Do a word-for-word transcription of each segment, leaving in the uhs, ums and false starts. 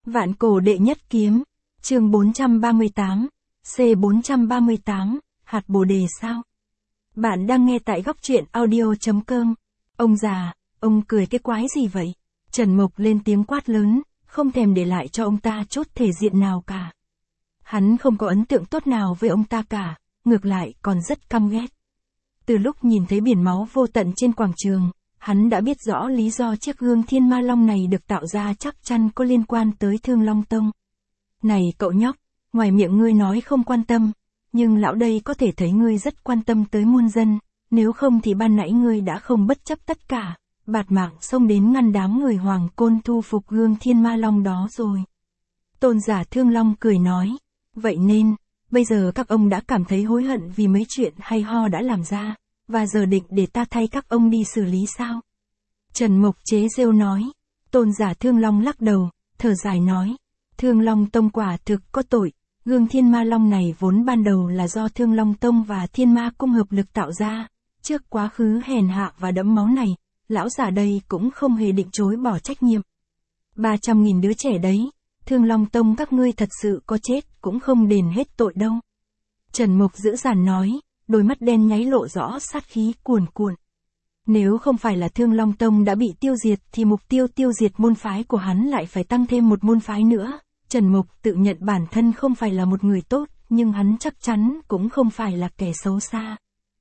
Vạn cổ đệ nhất kiếm, chương bốn trăm ba mươi tám, C bốn trăm ba mươi tám, hạt bồ đề sao? Bạn đang nghe tại góc truyện audio.com. Ông già, ông cười cái quái gì vậy? Trần Mộc lên tiếng quát lớn, không thèm để lại cho ông ta chút thể diện nào cả. Hắn không có ấn tượng tốt nào với ông ta cả, ngược lại còn rất căm ghét. Từ lúc nhìn thấy biển máu vô tận trên quảng trường, hắn đã biết rõ lý do chiếc gương thiên ma long này được tạo ra chắc chắn có liên quan tới Thương Long Tông. Này cậu nhóc, ngoài miệng ngươi nói không quan tâm, nhưng lão đây có thể thấy ngươi rất quan tâm tới muôn dân, nếu không thì ban nãy ngươi đã không bất chấp tất cả, bạt mạng xông đến ngăn đám người Hoàng Côn thu phục gương thiên ma long đó rồi. Tôn giả Thương Long cười nói, vậy nên, bây giờ các ông đã cảm thấy hối hận vì mấy chuyện hay ho đã làm ra, và giờ định để ta thay các ông đi xử lý sao? Trần Mộc chế rêu nói. Tôn giả Thương Long lắc đầu, thở dài nói, Thương Long Tông quả thực có tội, gương thiên ma long này vốn ban đầu là do Thương Long Tông và Thiên Ma Cung hợp lực tạo ra, trước quá khứ hèn hạ và đẫm máu này, lão già đây cũng không hề định chối bỏ trách nhiệm. ba trăm nghìn đứa trẻ đấy, Thương Long Tông các ngươi thật sự có chết cũng không đền hết tội đâu. Trần Mộc dữ dằn nói, đôi mắt đen nháy lộ rõ sát khí cuồn cuộn. Nếu không phải là Thương Long Tông đã bị tiêu diệt thì mục tiêu tiêu diệt môn phái của hắn lại phải tăng thêm một môn phái nữa. Trần Mộc tự nhận bản thân không phải là một người tốt, nhưng hắn chắc chắn cũng không phải là kẻ xấu xa.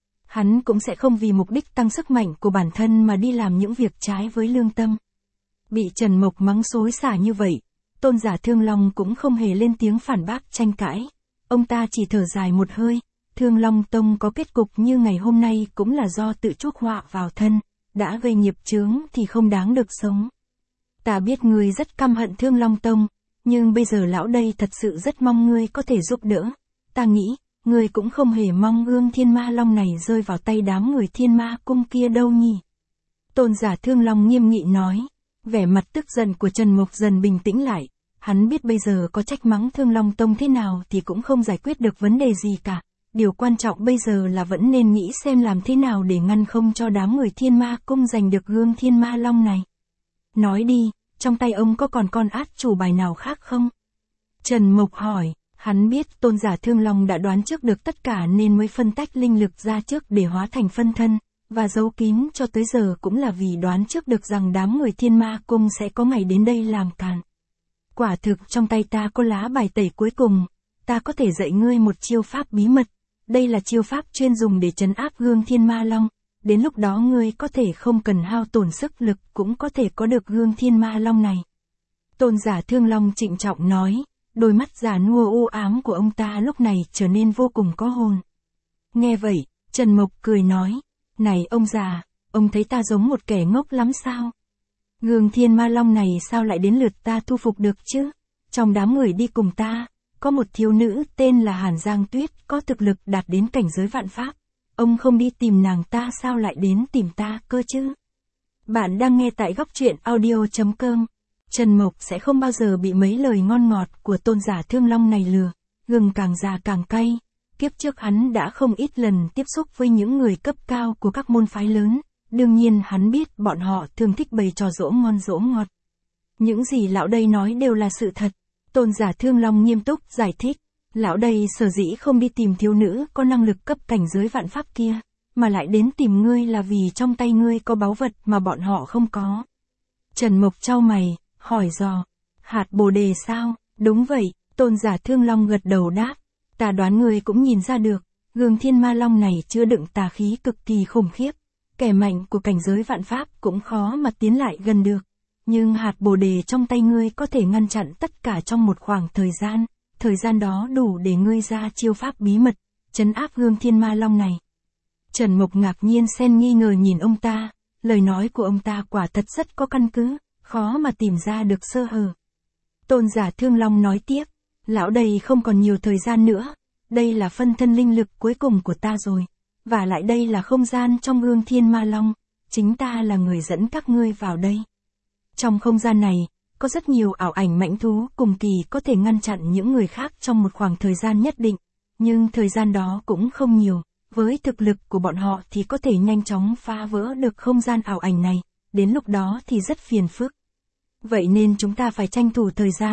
Hắn cũng sẽ không vì mục đích tăng sức mạnh của bản thân mà đi làm những việc trái với lương tâm. Bị Trần Mộc mắng xối xả như vậy, Tôn giả Thương Long cũng không hề lên tiếng phản bác tranh cãi. Ông ta chỉ thở dài một hơi. Thương Long Tông có kết cục như ngày hôm nay cũng là do tự chuốc họa vào thân, đã gây nghiệp chướng thì không đáng được sống. Ta biết ngươi rất căm hận Thương Long Tông, nhưng bây giờ lão đây thật sự rất mong ngươi có thể giúp đỡ. Ta nghĩ, ngươi cũng không hề mong gương thiên ma long này rơi vào tay đám người Thiên Ma Cung kia đâu nhỉ. Tôn giả Thương Long nghiêm nghị nói, vẻ mặt tức giận của Trần Mộc dần bình tĩnh lại, hắn biết bây giờ có trách mắng Thương Long Tông thế nào thì cũng không giải quyết được vấn đề gì cả. Điều quan trọng bây giờ là vẫn nên nghĩ xem làm thế nào để ngăn không cho đám người Thiên Ma Cung giành được gương thiên ma long này. Nói đi, trong tay ông có còn con át chủ bài nào khác không? Trần Mộc hỏi, hắn biết Tôn giả Thương Long đã đoán trước được tất cả nên mới phân tách linh lực ra trước để hóa thành phân thân, và giấu kín cho tới giờ cũng là vì đoán trước được rằng đám người Thiên Ma Cung sẽ có ngày đến đây làm càn. Quả thực trong tay ta có lá bài tẩy cuối cùng, ta có thể dạy ngươi một chiêu pháp bí mật. Đây là chiêu pháp chuyên dùng để trấn áp gương thiên ma long, đến lúc đó ngươi có thể không cần hao tổn sức lực cũng có thể có được gương thiên ma long này. Tôn giả Thương Long trịnh trọng nói, đôi mắt già nua u ám của ông ta lúc này trở nên vô cùng có hồn. Nghe vậy, Trần Mộc cười nói, này ông già, ông thấy ta giống một kẻ ngốc lắm sao? Gương thiên ma long này sao lại đến lượt ta thu phục được chứ? Trong đám người đi cùng ta, có một thiếu nữ tên là Hàn Giang Tuyết có thực lực đạt đến cảnh giới vạn pháp. Ông không đi tìm nàng ta sao lại đến tìm ta cơ chứ? Bạn đang nghe tại góc truyện audio.com. Trần Mộc sẽ không bao giờ bị mấy lời ngon ngọt của Tôn giả Thương Long này lừa. Gừng càng già càng cay. Kiếp trước hắn đã không ít lần tiếp xúc với những người cấp cao của các môn phái lớn. Đương nhiên hắn biết bọn họ thường thích bày trò dỗ ngon dỗ ngọt. Những gì lão đây nói đều là sự thật. Tôn giả Thương Long nghiêm túc giải thích, lão đây sở dĩ không đi tìm thiếu nữ có năng lực cấp cảnh giới vạn pháp kia, mà lại đến tìm ngươi là vì trong tay ngươi có báu vật mà bọn họ không có. Trần Mộc chau mày, hỏi dò, hạt bồ đề sao? Đúng vậy, Tôn giả Thương Long gật đầu đáp, ta đoán ngươi cũng nhìn ra được, gương thiên ma long này chứa đựng tà khí cực kỳ khủng khiếp, kẻ mạnh của cảnh giới vạn pháp cũng khó mà tiến lại gần được. Nhưng hạt bồ đề trong tay ngươi có thể ngăn chặn tất cả trong một khoảng thời gian, thời gian đó đủ để ngươi ra chiêu pháp bí mật, trấn áp gương thiên ma long này. Trần Mộc ngạc nhiên xen nghi ngờ nhìn ông ta, lời nói của ông ta quả thật rất có căn cứ, khó mà tìm ra được sơ hở. Tôn giả Thương Long nói tiếp, lão đây không còn nhiều thời gian nữa, đây là phân thân linh lực cuối cùng của ta rồi, và lại đây là không gian trong gương thiên ma long, chính ta là người dẫn các ngươi vào đây. Trong không gian này, có rất nhiều ảo ảnh mãnh thú cùng kỳ có thể ngăn chặn những người khác trong một khoảng thời gian nhất định, nhưng thời gian đó cũng không nhiều, với thực lực của bọn họ thì có thể nhanh chóng phá vỡ được không gian ảo ảnh này, đến lúc đó thì rất phiền phức. Vậy nên chúng ta phải tranh thủ thời gian,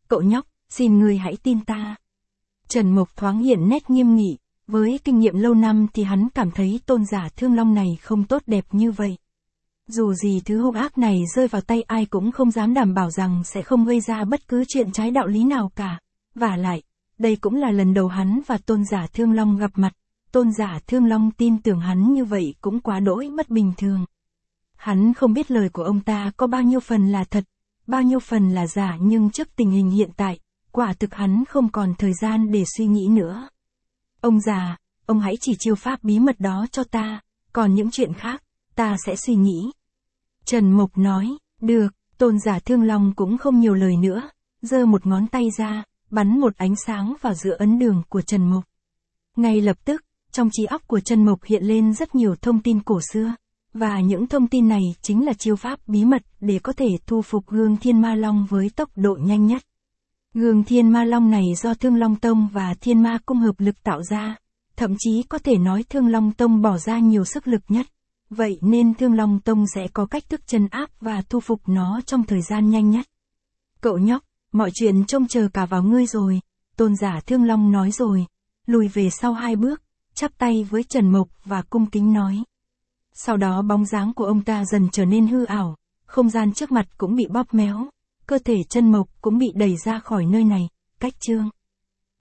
cậu nhóc, xin ngươi hãy tin ta. Trần Mộc thoáng hiện nét nghiêm nghị, với kinh nghiệm lâu năm thì hắn cảm thấy tôn giả Thương Long này không tốt đẹp như vậy. Dù gì thứ hung ác này rơi vào tay ai cũng không dám đảm bảo rằng sẽ không gây ra bất cứ chuyện trái đạo lý nào cả. Vả lại, đây cũng là lần đầu hắn và tôn giả Thương Long gặp mặt. Tôn giả Thương Long tin tưởng hắn như vậy cũng quá đỗi mất bình thường. Hắn không biết lời của ông ta có bao nhiêu phần là thật, bao nhiêu phần là giả, nhưng trước tình hình hiện tại, quả thực hắn không còn thời gian để suy nghĩ nữa. Ông già, ông hãy chỉ chiêu pháp bí mật đó cho ta, còn những chuyện khác, ta sẽ suy nghĩ. Trần Mộc nói, được, tôn giả Thương Long cũng không nhiều lời nữa, giơ một ngón tay ra, bắn một ánh sáng vào giữa ấn đường của Trần Mộc. Ngay lập tức, trong trí óc của Trần Mộc hiện lên rất nhiều thông tin cổ xưa, và những thông tin này chính là chiêu pháp bí mật để có thể thu phục gương Thiên Ma Long với tốc độ nhanh nhất. Gương Thiên Ma Long này do Thương Long Tông và Thiên Ma Cung hợp lực tạo ra, thậm chí có thể nói Thương Long Tông bỏ ra nhiều sức lực nhất, vậy nên Thương Long Tông sẽ có cách thức trấn áp và thu phục nó trong thời gian nhanh nhất. Cậu nhóc, mọi chuyện trông chờ cả vào ngươi rồi, tôn giả Thương Long nói rồi, lùi về sau hai bước, chắp tay với Trần Mộc và cung kính nói. Sau đó bóng dáng của ông ta dần trở nên hư ảo, không gian trước mặt cũng bị bóp méo, cơ thể Trần Mộc cũng bị đẩy ra khỏi nơi này, cách chương.